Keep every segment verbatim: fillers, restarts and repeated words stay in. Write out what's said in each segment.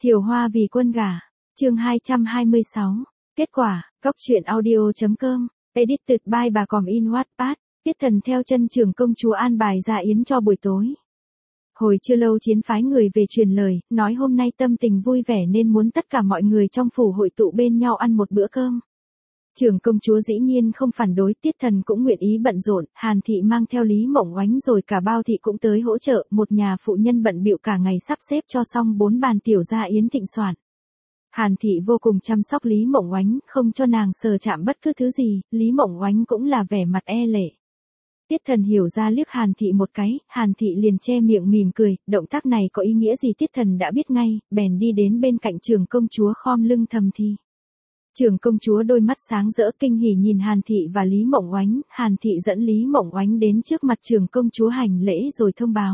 Thiều Hoa vì quân gả, chương hai trăm hai mươi sáu. Kết quả, Cóc truyện audio.com, edited by bà Còm in Wattpad, Tiết Thần theo chân trưởng công chúa an bài dạ yến cho buổi tối. Hồi chưa lâu Chiến phái người về truyền lời, nói hôm nay tâm tình vui vẻ nên muốn tất cả mọi người trong phủ hội tụ bên nhau ăn một bữa cơm. Trưởng công chúa dĩ nhiên không phản đối, Tiết Thần cũng nguyện ý bận rộn, Hàn Thị mang theo Lý Mộng Oánh rồi cả Bao Thị cũng tới hỗ trợ, một nhà phụ nhân bận bịu cả ngày sắp xếp cho xong bốn bàn tiểu gia yến thịnh soạn. Hàn Thị vô cùng chăm sóc Lý Mộng Oánh, không cho nàng sờ chạm bất cứ thứ gì, Lý Mộng Oánh cũng là vẻ mặt e lệ. Tiết Thần hiểu ra liếc Hàn Thị một cái, Hàn Thị liền che miệng mỉm cười, động tác này có ý nghĩa gì Tiết Thần đã biết ngay, bèn đi đến bên cạnh trưởng công chúa khom lưng thầm thì. Trưởng công chúa đôi mắt sáng rỡ kinh hỉ nhìn Hàn Thị và Lý Mộng Oánh, Hàn Thị dẫn Lý Mộng Oánh đến trước mặt trưởng công chúa hành lễ rồi thông báo.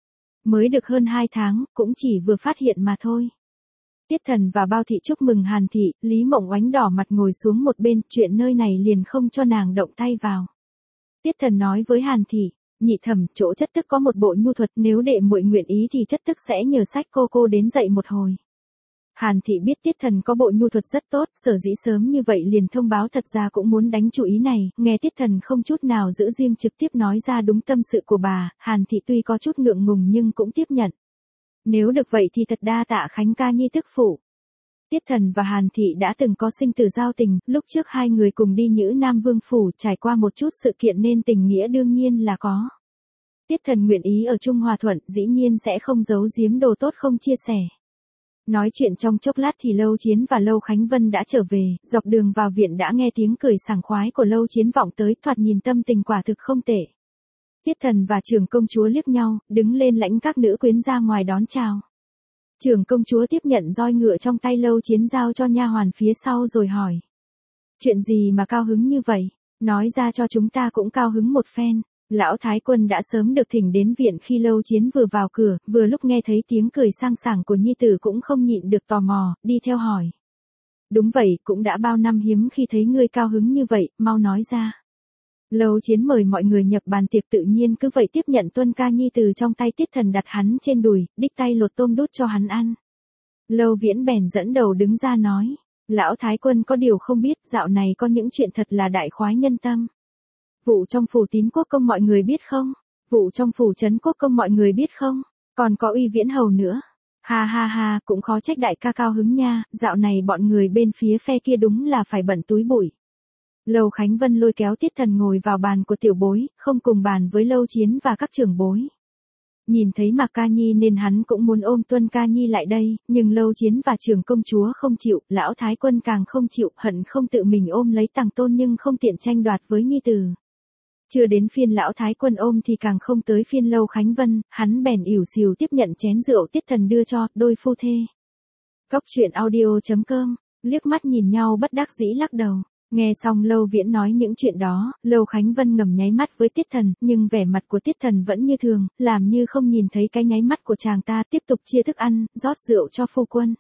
Mới được hơn hai tháng, cũng chỉ vừa phát hiện mà thôi. Tiết Thần và Bao Thị chúc mừng Hàn Thị, Lý Mộng Oánh đỏ mặt ngồi xuống một bên, chuyện nơi này liền không cho nàng động tay vào. Tiết Thần nói với Hàn Thị, nhị thẩm, chỗ chất tức có một bộ nhu thuật, nếu đệ muội nguyện ý thì chất tức sẽ nhờ sách cô cô đến dạy một hồi. Hàn Thị biết Tiết Thần có bộ nhu thuật rất tốt, sở dĩ sớm như vậy liền thông báo, thật ra cũng muốn đánh chủ ý này, nghe Tiết Thần không chút nào giữ riêng trực tiếp nói ra đúng tâm sự của bà, Hàn Thị tuy có chút ngượng ngùng nhưng cũng tiếp nhận. Nếu được vậy thì thật đa tạ Khánh ca nhi tức phụ. Tiết Thần và Hàn Thị đã từng có sinh tử giao tình, lúc trước hai người cùng đi Nhữ Nam Vương phủ, trải qua một chút sự kiện nên tình nghĩa đương nhiên là có. Tiết Thần nguyện ý ở chung hòa thuận, dĩ nhiên sẽ không giấu giếm đồ tốt không chia sẻ. Nói chuyện trong chốc lát thì Lâu Chiến và Lâu Khánh Vân đã trở về, dọc đường vào viện đã nghe tiếng cười sảng khoái của Lâu Chiến vọng tới, thoạt nhìn tâm tình quả thực không tệ. Tiết Thần và trưởng công chúa liếc nhau, đứng lên lãnh các nữ quyến ra ngoài đón chào. Trưởng công chúa tiếp nhận roi ngựa trong tay Lâu Chiến giao cho nha hoàn phía sau rồi hỏi. Chuyện gì mà cao hứng như vậy, nói ra cho chúng ta cũng cao hứng một phen. Lão Thái Quân đã sớm được thỉnh đến viện khi Lâu Chiến vừa vào cửa, vừa lúc nghe thấy tiếng cười sang sảng của nhi tử cũng không nhịn được tò mò, đi theo hỏi. Đúng vậy, cũng đã bao năm hiếm khi thấy ngươi cao hứng như vậy, mau nói ra. Lâu Chiến mời mọi người nhập bàn tiệc, tự nhiên cứ vậy tiếp nhận tuân ca nhi từ trong tay Tiết Thần đặt hắn trên đùi, đích tay lột tôm đút cho hắn ăn. Lâu Viễn bèn dẫn đầu đứng ra nói. Lão Thái Quân có điều không biết, dạo này có những chuyện thật là đại khoái nhân tâm. Vụ trong phủ Tín Quốc Công mọi người biết không? Vụ trong phủ Trấn Quốc Công mọi người biết không? Còn có Uy Viễn Hầu nữa. Ha ha ha, cũng khó trách đại ca cao hứng nha, dạo này bọn người bên phía phe kia đúng là phải bận túi bụi. Lâu Khánh Vân lôi kéo Tiết Thần ngồi vào bàn của tiểu bối, không cùng bàn với Lâu Chiến và các trưởng bối. Nhìn thấy Mạc Ca Nhi nên hắn cũng muốn ôm Tuân Ca Nhi lại đây, nhưng Lâu Chiến và trưởng công chúa không chịu, Lão Thái Quân càng không chịu, hận không tự mình ôm lấy Tằng Tôn nhưng không tiện tranh đoạt với nhi tử. Chưa đến phiên Lão Thái Quân ôm thì càng không tới phiên Lâu Khánh Vân, hắn bèn ỉu xìu tiếp nhận chén rượu Tiết Thần đưa cho, đôi phu thê. Cóc truyện audio.com, liếc mắt nhìn nhau bất đắc dĩ lắc đầu. Nghe xong Lâu Viễn nói những chuyện đó, Lâu Khánh Vân ngầm nháy mắt với Tiết Thần, nhưng vẻ mặt của Tiết Thần vẫn như thường, làm như không nhìn thấy cái nháy mắt của chàng ta, tiếp tục chia thức ăn, rót rượu cho phu quân.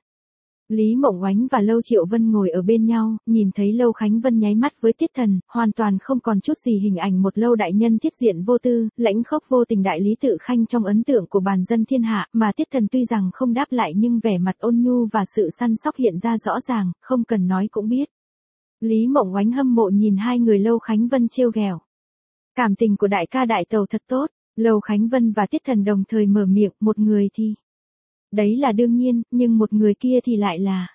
Lý Mộng Oánh và Lâu Triệu Vân ngồi ở bên nhau, nhìn thấy Lâu Khánh Vân nháy mắt với Tiết Thần, hoàn toàn không còn chút gì hình ảnh một Lâu đại nhân thiết diện vô tư, lãnh khốc vô tình đại lý tự khanh trong ấn tượng của bàn dân thiên hạ, mà Tiết Thần tuy rằng không đáp lại nhưng vẻ mặt ôn nhu và sự săn sóc hiện ra rõ ràng, không cần nói cũng biết. Lý Mộng Oánh hâm mộ nhìn hai người Lâu Khánh Vân trêu ghẹo. Cảm tình của đại ca đại tẩu thật tốt, Lâu Khánh Vân và Tiết Thần đồng thời mở miệng, một người thì. Đấy là đương nhiên, nhưng một người kia thì lại là.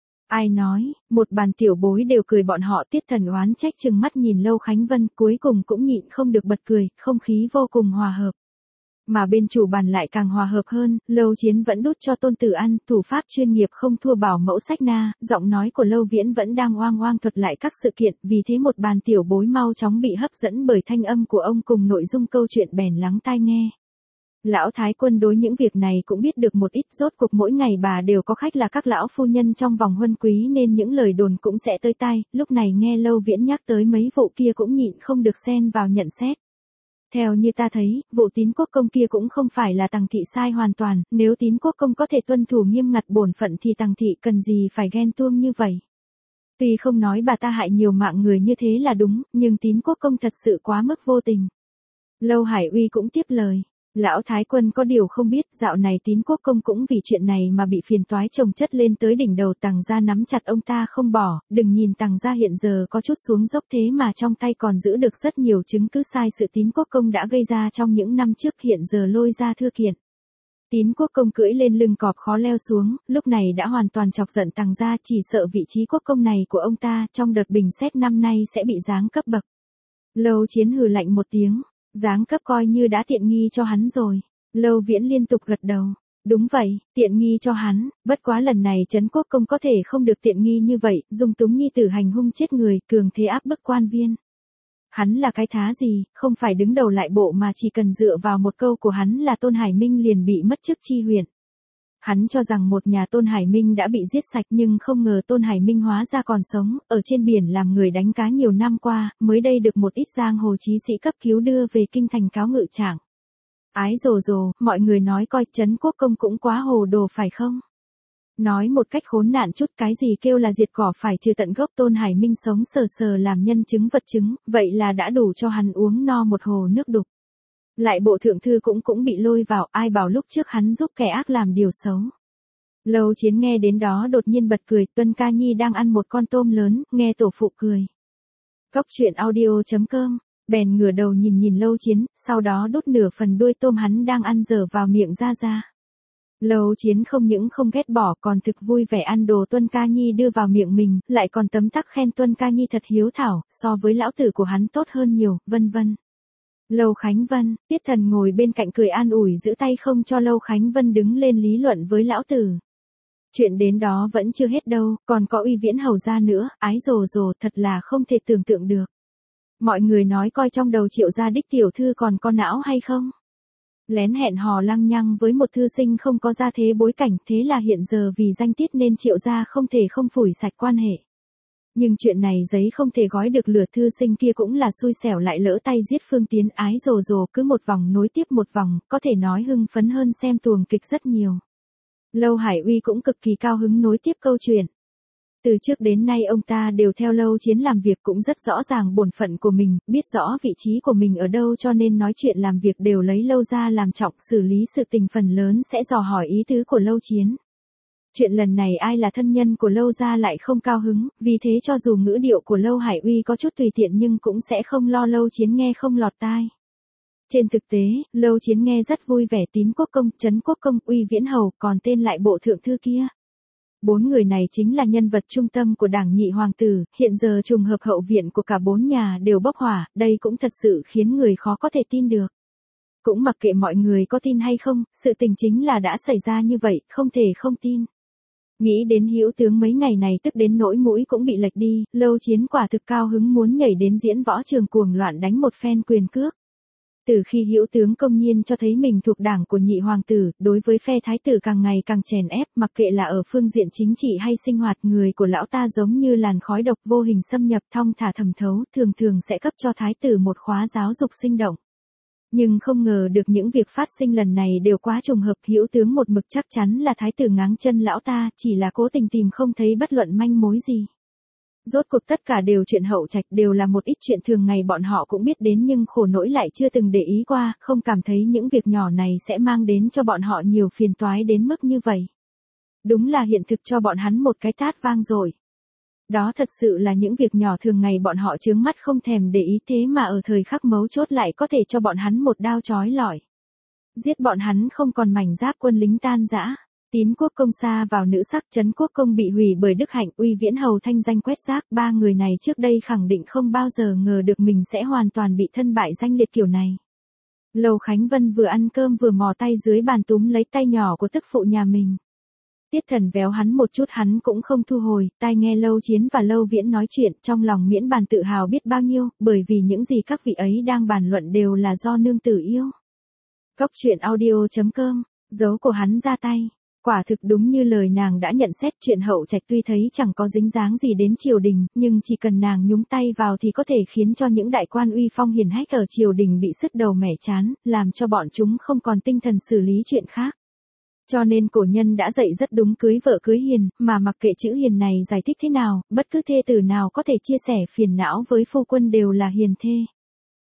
Ai nói, một bàn tiểu bối đều cười bọn họ. Tiết Thần oán trách chừng mắt nhìn Lâu Khánh Vân, cuối cùng cũng nhịn không được bật cười, không khí vô cùng hòa hợp. Mà bên chủ bàn lại càng hòa hợp hơn, Lâu Chiến vẫn đút cho tôn tử ăn, thủ pháp chuyên nghiệp không thua bảo mẫu sách na, giọng nói của Lâu Viễn vẫn đang oang oang thuật lại các sự kiện, vì thế một bàn tiểu bối mau chóng bị hấp dẫn bởi thanh âm của ông cùng nội dung câu chuyện bèn lắng tai nghe. Lão Thái Quân đối những việc này cũng biết được một ít, rốt cuộc mỗi ngày bà đều có khách là các lão phu nhân trong vòng huân quý nên những lời đồn cũng sẽ tới tai, lúc này nghe Lâu Viễn nhắc tới mấy vụ kia cũng nhịn không được xen vào nhận xét. Theo như ta thấy, vụ Tín Quốc Công kia cũng không phải là Tằng Thị sai hoàn toàn, nếu Tín Quốc Công có thể tuân thủ nghiêm ngặt bổn phận thì Tằng Thị cần gì phải ghen tuông như vậy. Tuy không nói bà ta hại nhiều mạng người như thế là đúng, nhưng Tín Quốc Công thật sự quá mức vô tình. Lâu Hải Uy cũng tiếp lời. Lão Thái Quân có điều không biết, dạo này Tín Quốc Công cũng vì chuyện này mà bị phiền toái chồng chất lên tới đỉnh đầu. Tằng gia nắm chặt ông ta không bỏ, đừng nhìn Tằng gia hiện giờ có chút xuống dốc thế mà trong tay còn giữ được rất nhiều chứng cứ sai sự Tín Quốc Công đã gây ra trong những năm trước, hiện giờ lôi ra thư kiện. Tín Quốc Công cưỡi lên lưng cọp khó leo xuống, lúc này đã hoàn toàn chọc giận Tằng gia, chỉ sợ vị trí quốc công này của ông ta trong đợt bình xét năm nay sẽ bị giáng cấp bậc. Lâu Chiến hừ lạnh một tiếng, giáng cấp coi như đã tiện nghi cho hắn rồi. Lâu Viễn liên tục gật đầu, đúng vậy, tiện nghi cho hắn, bất quá lần này Trấn Quốc Công có thể không được tiện nghi như vậy, dung túng nhi tử hành hung chết người, cường thế áp bức quan viên. Hắn là cái thá gì, không phải đứng đầu lại bộ mà chỉ cần dựa vào một câu của hắn là Tôn Hải Minh liền bị mất chức chi huyện. Hắn cho rằng một nhà Tôn Hải Minh đã bị giết sạch, nhưng không ngờ Tôn Hải Minh hóa ra còn sống, ở trên biển làm người đánh cá nhiều năm qua, mới đây được một ít giang hồ chí sĩ cấp cứu đưa về kinh thành cáo ngự trạng. Ái dồ dồ, mọi người nói coi Trấn Quốc Công cũng quá hồ đồ phải không? Nói một cách khốn nạn chút, cái gì kêu là diệt cỏ phải trừ tận gốc. Tôn Hải Minh sống sờ sờ làm nhân chứng vật chứng, vậy là đã đủ cho hắn uống no một hồ nước đục. Lại bộ thượng thư cũng cũng bị lôi vào, ai bảo lúc trước hắn giúp kẻ ác làm điều xấu. Lâu Chiến nghe đến đó đột nhiên bật cười, Tuân Ca Nhi đang ăn một con tôm lớn, nghe tổ phụ cười. Cóc truyện audio chấm com, bèn ngửa đầu nhìn nhìn Lâu Chiến, sau đó đút nửa phần đuôi tôm hắn đang ăn dở vào miệng ra ra. Lâu Chiến không những không ghét bỏ còn thực vui vẻ ăn đồ Tuân Ca Nhi đưa vào miệng mình, lại còn tấm tắc khen Tuân Ca Nhi thật hiếu thảo, so với lão tử của hắn tốt hơn nhiều, vân vân. Lâu Khánh Vân, Tiết Thần ngồi bên cạnh cười an ủi giữ tay không cho Lâu Khánh Vân đứng lên lý luận với lão tử. Chuyện đến đó vẫn chưa hết đâu, còn có Uy Viễn hầu gia nữa, ái dồ dồ, thật là không thể tưởng tượng được. Mọi người nói coi trong đầu Triệu gia đích tiểu thư còn có não hay không? Lén hẹn hò lăng nhăng với một thư sinh không có gia thế bối cảnh, thế là hiện giờ vì danh tiết nên Triệu gia không thể không phủi sạch quan hệ. Nhưng chuyện này giấy không thể gói được lửa, thư sinh kia cũng là xui xẻo lại lỡ tay giết Phương Tiến, ái dồ dồ, cứ một vòng nối tiếp một vòng, có thể nói hưng phấn hơn xem tuồng kịch rất nhiều. Lâu Hải Uy cũng cực kỳ cao hứng nối tiếp câu chuyện. Từ trước đến nay ông ta đều theo Lâu Chiến làm việc, cũng rất rõ ràng bổn phận của mình, biết rõ vị trí của mình ở đâu, cho nên nói chuyện làm việc đều lấy Lâu gia làm trọng, xử lý sự tình phần lớn sẽ dò hỏi ý tứ của Lâu Chiến. Chuyện lần này ai là thân nhân của Lâu gia lại không cao hứng, vì thế cho dù ngữ điệu của Lâu Hải Uy có chút tùy tiện nhưng cũng sẽ không lo Lâu Chiến nghe không lọt tai. Trên thực tế, Lâu Chiến nghe rất vui vẻ. Tín Quốc Công, Trấn Quốc Công, Uy Viễn hầu, còn tên lại bộ thượng thư kia. Bốn người này chính là nhân vật trung tâm của đảng nhị hoàng tử, hiện giờ trùng hợp hậu viện của cả bốn nhà đều bốc hỏa, đây cũng thật sự khiến người khó có thể tin được. Cũng mặc kệ mọi người có tin hay không, sự tình chính là đã xảy ra như vậy, không thể không tin. Nghĩ đến Hữu tướng mấy ngày này tức đến nỗi mũi cũng bị lệch đi, Lâu Chiến quả thực cao hứng muốn nhảy đến diễn võ trường cuồng loạn đánh một phen quyền cước. Từ khi Hữu tướng công nhiên cho thấy mình thuộc đảng của nhị hoàng tử, đối với phe thái tử càng ngày càng chèn ép, mặc kệ là ở phương diện chính trị hay sinh hoạt, người của lão ta giống như làn khói độc vô hình xâm nhập thong thả thẩm thấu, thường thường sẽ cấp cho thái tử một khóa giáo dục sinh động. Nhưng không ngờ được những việc phát sinh lần này đều quá trùng hợp, Hữu tướng một mực chắc chắn là thái tử ngáng chân lão ta, chỉ là cố tình tìm không thấy bất luận manh mối gì. Rốt cuộc tất cả đều chuyện hậu trạch, đều là một ít chuyện thường ngày bọn họ cũng biết đến nhưng khổ nỗi lại chưa từng để ý qua, không cảm thấy những việc nhỏ này sẽ mang đến cho bọn họ nhiều phiền toái đến mức như vậy. Đúng là hiện thực cho bọn hắn một cái tát vang rồi. Đó thật sự là những việc nhỏ thường ngày bọn họ chướng mắt không thèm để ý, thế mà ở thời khắc mấu chốt lại có thể cho bọn hắn một đao chói lọi. Giết bọn hắn không còn mảnh giáp, quân lính tan rã. Tín Quốc Công sa vào nữ sắc, Trấn Quốc Công bị hủy bởi Đức Hạnh, Uy Viễn hầu thanh danh quét rác. Ba người này trước đây khẳng định không bao giờ ngờ được mình sẽ hoàn toàn bị thân bại danh liệt kiểu này. Lâu Khánh Vân vừa ăn cơm vừa mò tay dưới bàn túm lấy tay nhỏ của tức phụ nhà mình. Tiết Thần véo hắn một chút hắn cũng không thu hồi, tai nghe Lâu Chiến và Lâu Viễn nói chuyện, trong lòng miễn bàn tự hào biết bao nhiêu, bởi vì những gì các vị ấy đang bàn luận đều là do nương tử yêu. Cóc truyện audio chấm com, dấu của hắn ra tay. Quả thực đúng như lời nàng đã nhận xét, chuyện hậu trạch tuy thấy chẳng có dính dáng gì đến triều đình, nhưng chỉ cần nàng nhúng tay vào thì có thể khiến cho những đại quan uy phong hiển hách ở triều đình bị sứt đầu mẻ chán, làm cho bọn chúng không còn tinh thần xử lý chuyện khác. Cho nên cổ nhân đã dạy rất đúng, cưới vợ cưới hiền, mà mặc kệ chữ hiền này giải thích thế nào, bất cứ thê tử nào có thể chia sẻ phiền não với phu quân đều là hiền thê.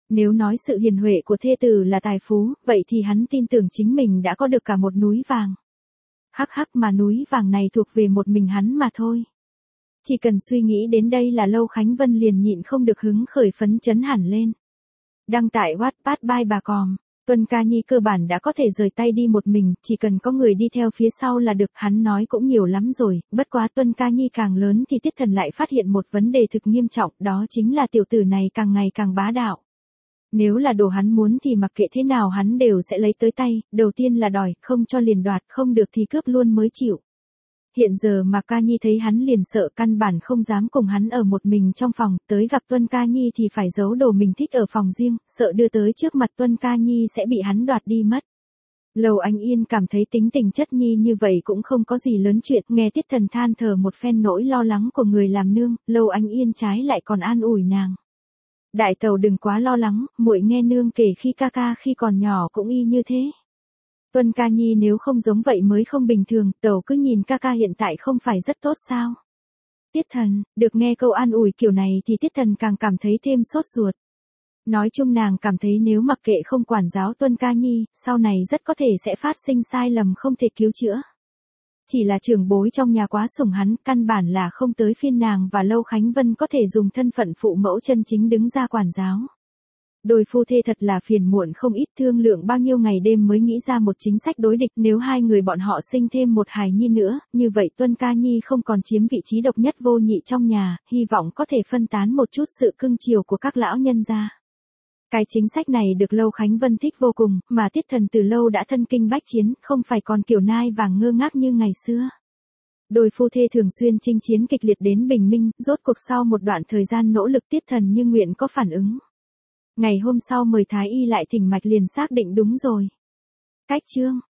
Nếu nói sự hiền huệ của thê tử là tài phú, vậy thì hắn tin tưởng chính mình đã có được cả một núi vàng. Hắc hắc, mà núi vàng này thuộc về một mình hắn mà thôi. Chỉ cần suy nghĩ đến đây là Lâu Khánh Vân liền nhịn không được hứng khởi phấn chấn hẳn lên. Đăng tại Wattpad by bà Còm, Tuân Ca Nhi cơ bản đã có thể rời tay đi một mình, chỉ cần có người đi theo phía sau là được, hắn nói cũng nhiều lắm rồi, bất quá Tuân Ca Nhi càng lớn thì Tiết Thần lại phát hiện một vấn đề thực nghiêm trọng, đó chính là tiểu tử này càng ngày càng bá đạo. Nếu là đồ hắn muốn thì mặc kệ thế nào hắn đều sẽ lấy tới tay, đầu tiên là đòi, không cho liền đoạt, không được thì cướp luôn mới chịu. Hiện giờ mà Ca Nhi thấy hắn liền sợ, căn bản không dám cùng hắn ở một mình trong phòng, tới gặp Tuân Ca Nhi thì phải giấu đồ mình thích ở phòng riêng, sợ đưa tới trước mặt Tuân Ca Nhi sẽ bị hắn đoạt đi mất. Lầu Ánh Yên cảm thấy tính tình chất nhi như vậy cũng không có gì lớn chuyện, nghe Tiết Thần than thở một phen nỗi lo lắng của người làm nương, Lầu Ánh Yên trái lại còn an ủi nàng. Đại tẩu đừng quá lo lắng, muội nghe nương kể khi ca ca khi còn nhỏ cũng y như thế. Tuân Ca Nhi nếu không giống vậy mới không bình thường, tẩu cứ nhìn ca ca hiện tại không phải rất tốt sao. Tiết Thần, được nghe câu an ủi kiểu này thì Tiết Thần càng cảm thấy thêm sốt ruột. Nói chung nàng cảm thấy nếu mặc kệ không quản giáo Tuân Ca Nhi, sau này rất có thể sẽ phát sinh sai lầm không thể cứu chữa. Chỉ là trưởng bối trong nhà quá sủng hắn, căn bản là không tới phiên nàng và Lâu Khánh Vân có thể dùng thân phận phụ mẫu chân chính đứng ra quản giáo. Đôi phu thê thật là phiền muộn không ít, thương lượng bao nhiêu ngày đêm mới nghĩ ra một chính sách đối địch, nếu hai người bọn họ sinh thêm một hài nhi nữa, như vậy Tuân Ca Nhi không còn chiếm vị trí độc nhất vô nhị trong nhà, hy vọng có thể phân tán một chút sự cưng chiều của các lão nhân gia. Cái chính sách này được Lâu Khánh Vân thích vô cùng, mà Tiết Thần từ lâu đã thân kinh bách chiến, không phải còn kiểu nai vàng ngơ ngác như ngày xưa. Đôi phu thê thường xuyên chinh chiến kịch liệt đến bình minh, rốt cuộc sau một đoạn thời gian nỗ lực Tiết Thần như nguyện có phản ứng. Ngày hôm sau mời Thái Y lại thỉnh mạch liền xác định đúng rồi. Cách chương